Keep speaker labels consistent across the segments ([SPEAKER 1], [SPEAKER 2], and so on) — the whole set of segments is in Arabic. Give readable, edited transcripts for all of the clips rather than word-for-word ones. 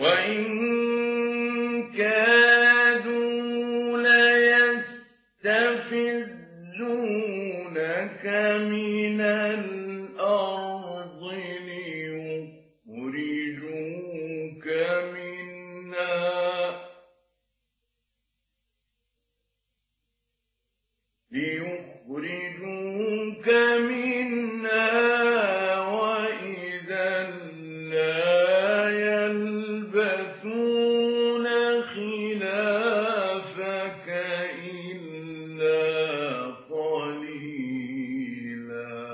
[SPEAKER 1] وَإِن كَادُوا لَيَسْتَفِزُّونَكَ مِنَ الْأَرْضِ لِيُخْرِجُوكَ مِنْهَا وَإِذًا لَّا يَلْبَثُونَ خِلَافَكَ إِلَّا قَلِيلًا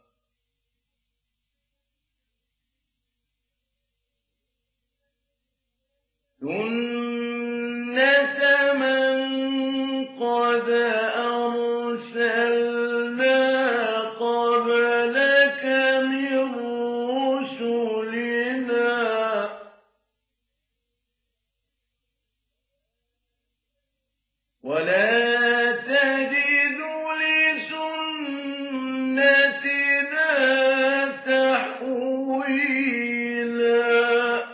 [SPEAKER 1] سُنَّةَ مَن قَدْ أَرْسَلْنَا قَبْلَكَ مِن رُّسُلِنَا ۖ وَلَا تَجِدُ لِسُنَّتِنَا تَحْوِيلًا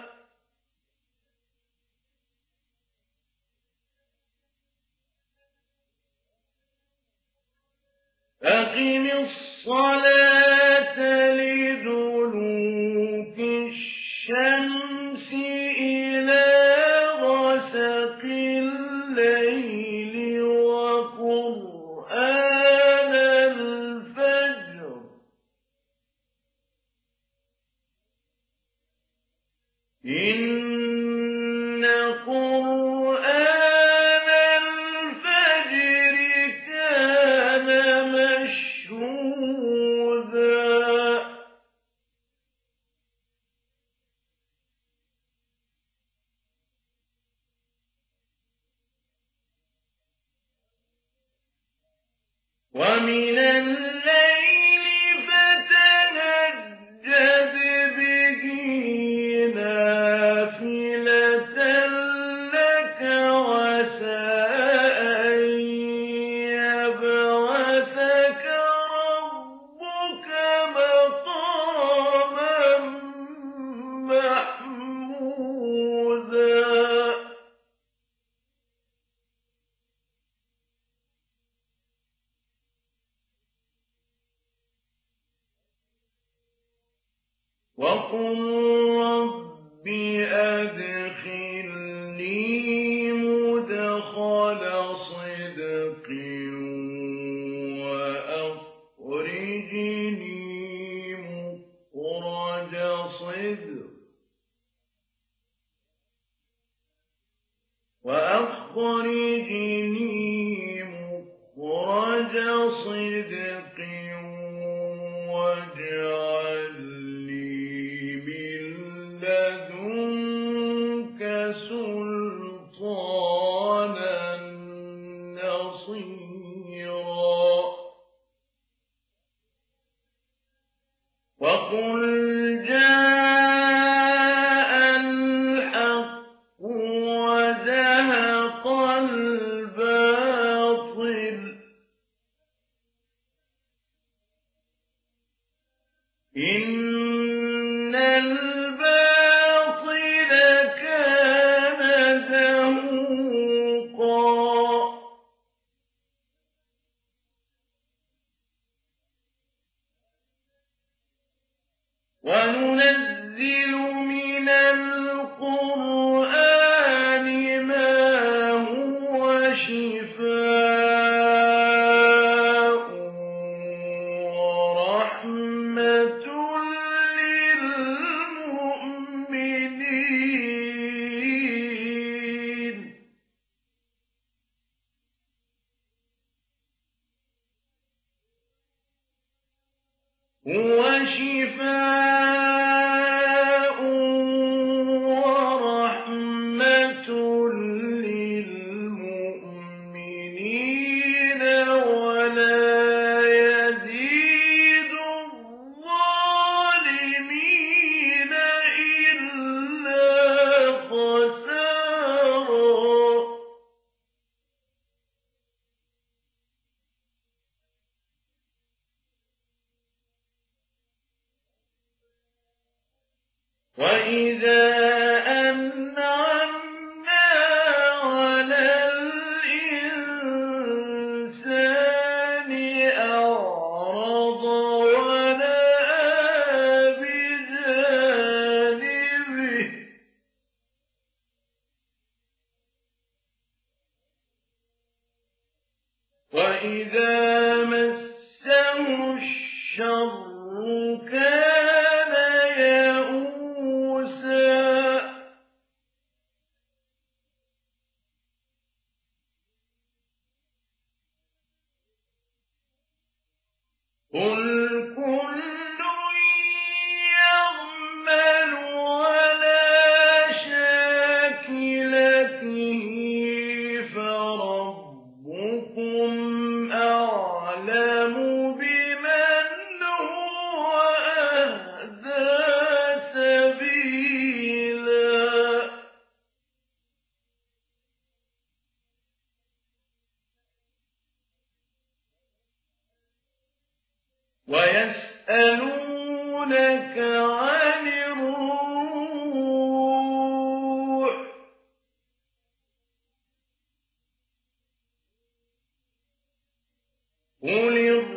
[SPEAKER 1] أَقِمِ الصَّلَاةَ لِدُلُوكِ الشَّمْسِ إِلَىٰ غَسَقِ اللَّيْلِ وَقُرْآنَ الْفَجْرِ ۖ إِنَّ قُرْآنَ الْفَجْرِ كَانَ مَشْهُودًا وَمِنَ اللَّيْلِ فَتَهَجَّدْ بِهِ نَافِلَةً لَّكَ عَسَىٰ أَن يَبْعَثَكَ رَبُّكَ مَقَامًا مَّحْمُودًا وَقُل رَّبِّ أَدْخِلْنِي مُدْخَلَ صِدْقٍ وَأَخْرِجْنِي مُخْرَجَ صِدْقٍ وَاجْعَل لِّي مِن لَّدُنكَ سُلْطَانًا نَّصِيرًا وَقُلْ جَاءَ الْحَقُّ وَزَهَقَ الْبَاطِلُ إِنَّ الْبَاطِلَ كَانَ زَهُوقًا وَنُنَزِّلُ مِنَ الْقُرْآنِ مَا هُوَ شِفَاءٌ وَرَحْمَةٌ لِّلْمُؤْمِنِينَ هُوَ شِفَاءٌ وَرَحْمَةٌ لِّلْمُؤْمِنِينَ وَلَا يَزِيدُ الظَّالِمِينَ إِلَّا خَسَارًا وَإِذَا الشر كان يئوسا قل كل يعمل على شاكلته فربكم أعلم بمن هو أهدى سبيلا ويسألونك عن الروح قل